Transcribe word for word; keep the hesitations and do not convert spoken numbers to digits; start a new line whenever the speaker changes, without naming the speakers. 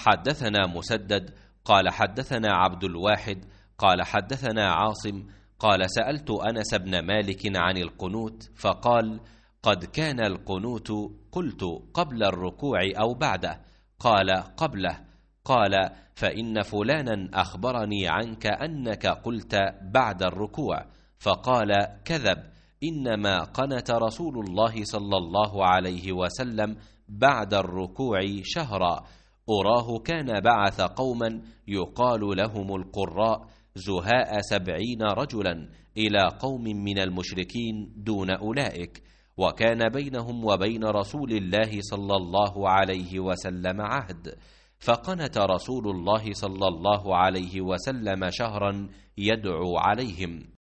حدثنا مسدد قال حدثنا عبد الواحد قال حدثنا عاصم قال سألت أنس بن مالك عن القنوت فقال قد كان القنوت. قلت قبل الركوع أو بعده؟ قال قبله. قال فإن فلانا أخبرني عنك أنك قلت بعد الركوع. فقال كذب، إنما قنت رسول الله صلى الله عليه وسلم بعد الركوع شهرا، أراه كان بعث قوما يقال لهم القراء زهاء سبعين رجلا إلى قوم من المشركين دون أولئك، وكان بينهم وبين رسول الله صلى الله عليه وسلم عهد، فقنت رسول الله صلى الله عليه وسلم شهرا يدعو عليهم.